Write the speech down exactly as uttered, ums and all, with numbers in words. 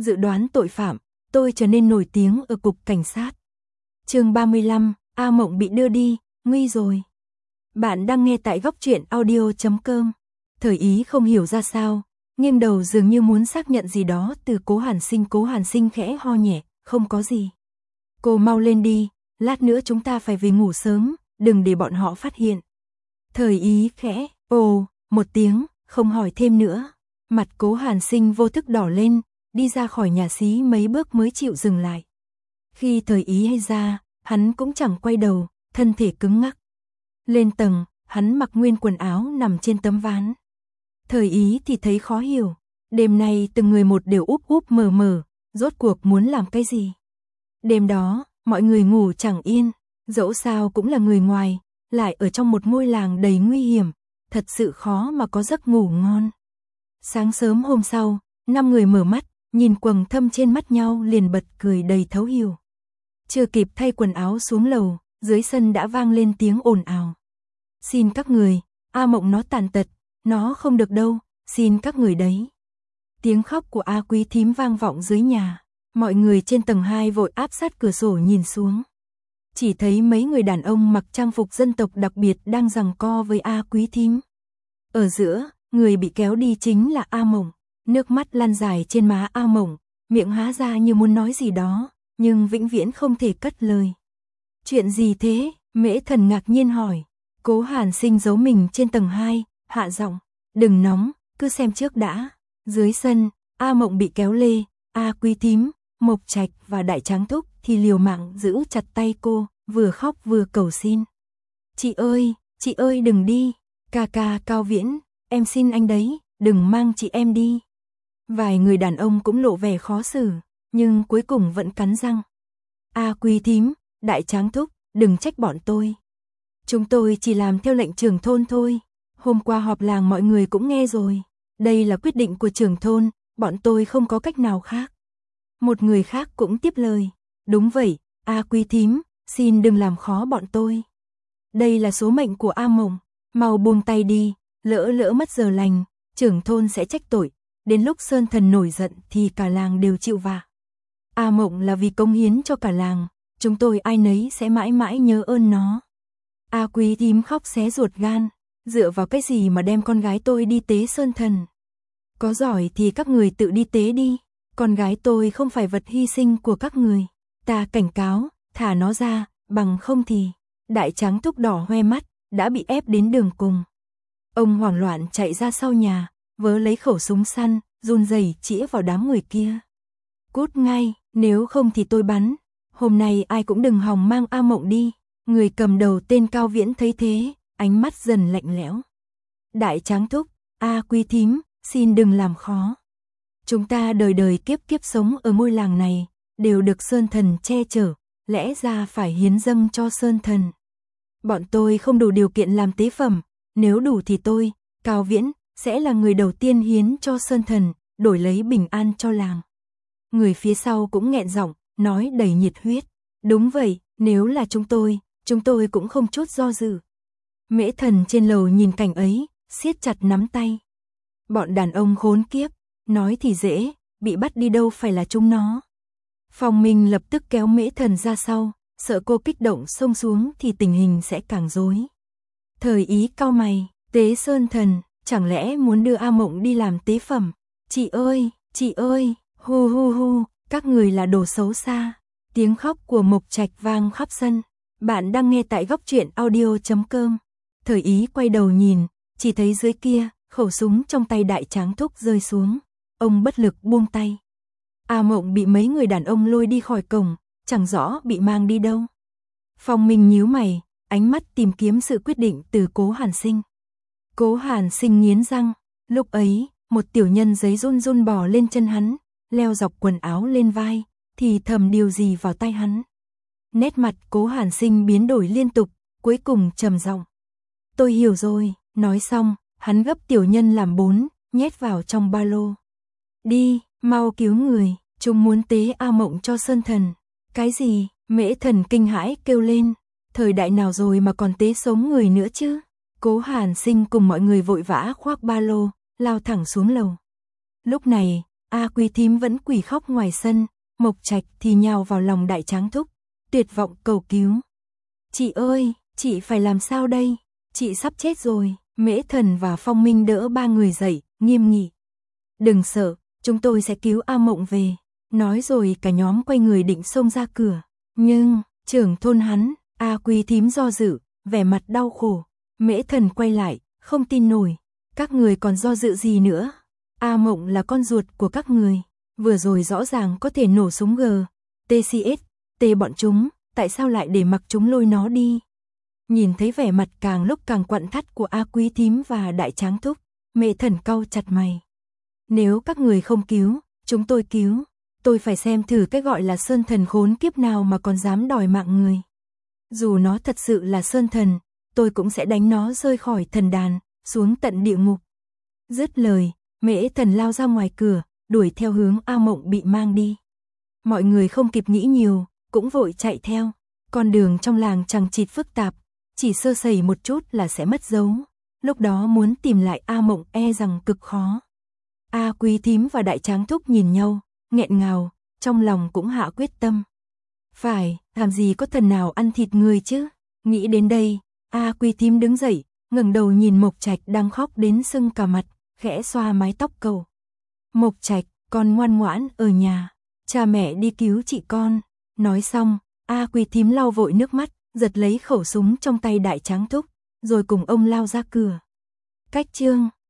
dự đoán tội phạm, tôi trở nên nổi tiếng ở cục cảnh sát. Chương ba mươi lăm, A Mộng bị đưa đi, nguy rồi. Bạn đang nghe tại góc truyện audio chấm com. Thời Ý không hiểu ra sao, nghiêng đầu dường như muốn xác nhận gì đó từ Cố Hàn Sinh. Cố Hàn Sinh khẽ ho nhẹ, không có gì. Cô mau lên đi, lát nữa chúng ta phải về ngủ sớm, đừng để bọn họ phát hiện. Thời Ý khẽ, ồ, một tiếng, không hỏi thêm nữa. Mặt Cố Hàn Sinh vô thức đỏ lên, đi ra khỏi nhà xí mấy bước mới chịu dừng lại. Khi Thời Ý hay ra, hắn cũng chẳng quay đầu, thân thể cứng ngắc. Lên tầng, hắn mặc nguyên quần áo nằm trên tấm ván. Thời Ý thì thấy khó hiểu, đêm nay từng người một đều úp úp mờ mờ, rốt cuộc muốn làm cái gì? Đêm đó, mọi người ngủ chẳng yên, dẫu sao cũng là người ngoài, lại ở trong một ngôi làng đầy nguy hiểm, thật sự khó mà có giấc ngủ ngon. Sáng sớm hôm sau, năm người mở mắt, nhìn quầng thâm trên mắt nhau liền bật cười đầy thấu hiểu. Chưa kịp thay quần áo xuống lầu, dưới sân đã vang lên tiếng ồn ào. Xin các người, A Mộng nó tàn tật, nó không được đâu, xin các người đấy. Tiếng khóc của A Quý thím vang vọng dưới nhà, mọi người trên tầng hai vội áp sát cửa sổ nhìn xuống. Chỉ thấy mấy người đàn ông mặc trang phục dân tộc đặc biệt đang giằng co với A Quý thím. Ở giữa, người bị kéo đi chính là A Mộng, nước mắt lan dài trên má A Mộng, miệng há ra như muốn nói gì đó, nhưng vĩnh viễn không thể cất lời. Chuyện gì thế? Mễ Thần ngạc nhiên hỏi. Cố Hàn Sinh giấu mình trên tầng hai, hạ giọng, đừng nóng, cứ xem trước đã. Dưới sân, A Mộng bị kéo lê, A Quý thím, Mộc Trạch và Đại Tráng Thúc thì liều mạng giữ chặt tay cô, vừa khóc vừa cầu xin. Chị ơi, chị ơi đừng đi, ca ca Cao Viễn, em xin anh đấy, đừng mang chị em đi. Vài người đàn ông cũng lộ vẻ khó xử, nhưng cuối cùng vẫn cắn răng. A Quý thím, Đại Tráng Thúc, đừng trách bọn tôi. Chúng tôi chỉ làm theo lệnh trưởng thôn thôi. Hôm qua họp làng mọi người cũng nghe rồi. Đây là quyết định của trưởng thôn, bọn tôi không có cách nào khác. Một người khác cũng tiếp lời. Đúng vậy, A Quý thím, xin đừng làm khó bọn tôi. Đây là số mệnh của A Mộng, mau buông tay đi, lỡ lỡ mất giờ lành, trưởng thôn sẽ trách tội. Đến lúc Sơn Thần nổi giận thì cả làng đều chịu vạ. A Mộng là vì công hiến cho cả làng, chúng tôi ai nấy sẽ mãi mãi nhớ ơn nó. A Quý thím khóc xé ruột gan, dựa vào cái gì mà đem con gái tôi đi tế Sơn Thần? Có giỏi thì các người tự đi tế đi, con gái tôi không phải vật hy sinh của các người. Ta cảnh cáo, thả nó ra, bằng không thì... Đại Tráng Thúc đỏ hoe mắt, đã bị ép đến đường cùng. Ông hoảng loạn chạy ra sau nhà, vớ lấy khẩu súng săn, run rẩy chĩa vào đám người kia. Cút ngay, nếu không thì tôi bắn. Hôm nay ai cũng đừng hòng mang A Mộng đi. Người cầm đầu tên Cao Viễn thấy thế, ánh mắt dần lạnh lẽo. Đại Tráng Thúc, A Quý thím, xin đừng làm khó. Chúng ta đời đời kiếp kiếp sống ở ngôi làng này, đều được Sơn Thần che chở, lẽ ra phải hiến dâng cho Sơn Thần. Bọn tôi không đủ điều kiện làm tế phẩm, nếu đủ thì tôi, Cao Viễn, sẽ là người đầu tiên hiến cho Sơn Thần, đổi lấy bình an cho làng. Người phía sau cũng nghẹn giọng, nói đầy nhiệt huyết. Đúng vậy, nếu là chúng tôi, chúng tôi cũng không chút do dự. Mễ Thần trên lầu nhìn cảnh ấy, siết chặt nắm tay. Bọn đàn ông khốn kiếp, nói thì dễ, bị bắt đi đâu phải là chúng nó. Phong Minh lập tức kéo Mễ Thần ra sau, sợ cô kích động xông xuống thì tình hình sẽ càng rối. Thời Ý cau mày, tế Sơn Thần, chẳng lẽ muốn đưa A Mộng đi làm tế phẩm? Chị ơi, chị ơi, hu hu hu, các người là đồ xấu xa. Tiếng khóc của Mộc Trạch vang khắp sân. Bạn đang nghe tại góc truyện audio chấm com. Thời Ý quay đầu nhìn, chỉ thấy dưới kia, khẩu súng trong tay Đại Tráng Thúc rơi xuống. Ông bất lực buông tay. A Mộng bị mấy người đàn ông lôi đi khỏi cổng, chẳng rõ bị mang đi đâu. Phong Minh nhíu mày, ánh mắt tìm kiếm sự quyết định từ Cố Hàn Sinh. Cố Hàn Sinh nghiến răng, lúc ấy, một tiểu nhân giấy run run bò lên chân hắn, leo dọc quần áo lên vai, thì thầm điều gì vào tai hắn. Nét mặt Cố Hàn Sinh biến đổi liên tục, cuối cùng trầm giọng. Tôi hiểu rồi, nói xong, hắn gấp tiểu nhân làm bốn, nhét vào trong ba lô. Đi, mau cứu người, chúng muốn tế A Mộng cho Sơn Thần. Cái gì? Mễ Thần kinh hãi kêu lên. Thời đại nào rồi mà còn tế sống người nữa chứ? Cố Hàn Sinh cùng mọi người vội vã khoác ba lô, lao thẳng xuống lầu. Lúc này, A Quý thím vẫn quỳ khóc ngoài sân, Mộc Trạch thì nhào vào lòng Đại Tráng Thúc, tuyệt vọng cầu cứu. Chị ơi, chị phải làm sao đây? Chị sắp chết rồi. Mễ Thần và Phong Minh đỡ ba người dậy, nghiêm nghị. Đừng sợ, chúng tôi sẽ cứu A Mộng về. Nói rồi cả nhóm quay người định xông ra cửa. Nhưng, trưởng thôn hắn, A Quý thím do dự, vẻ mặt đau khổ. Mễ Thần quay lại, không tin nổi. Các người còn do dự gì nữa? A Mộng là con ruột của các người. Vừa rồi rõ ràng có thể nổ súng G, tê xê ét, T bọn chúng, tại sao lại để mặc chúng lôi nó đi? Nhìn thấy vẻ mặt càng lúc càng quặn thắt của A Quý thím và Đại Tráng Thúc, Mễ Thần cau chặt mày. Nếu các người không cứu, chúng tôi cứu. Tôi phải xem thử cái gọi là sơn thần khốn kiếp nào mà còn dám đòi mạng người. Dù nó thật sự là sơn thần, tôi cũng sẽ đánh nó rơi khỏi thần đàn, xuống tận địa ngục. Dứt lời, Mễ Thần lao ra ngoài cửa, đuổi theo hướng A Mộng bị mang đi. Mọi người không kịp nghĩ nhiều, cũng vội chạy theo. Con đường trong làng chằng chịt phức tạp, chỉ sơ sẩy một chút là sẽ mất dấu. Lúc đó muốn tìm lại A Mộng e rằng cực khó. A Quý thím và Đại Tráng Thúc nhìn nhau, nghẹn ngào, trong lòng cũng hạ quyết tâm. Phải, làm gì có thần nào ăn thịt người chứ? Nghĩ đến đây, A Quý thím đứng dậy, ngẩng đầu nhìn Mộc Trạch đang khóc đến sưng cả mặt, khẽ xoa mái tóc cầu. Mộc Trạch, con ngoan ngoãn ở nhà, cha mẹ đi cứu chị con. Nói xong, A Quý thím lau vội nước mắt, giật lấy khẩu súng trong tay Đại Tráng Thúc, rồi cùng ông lao ra cửa. Cách chương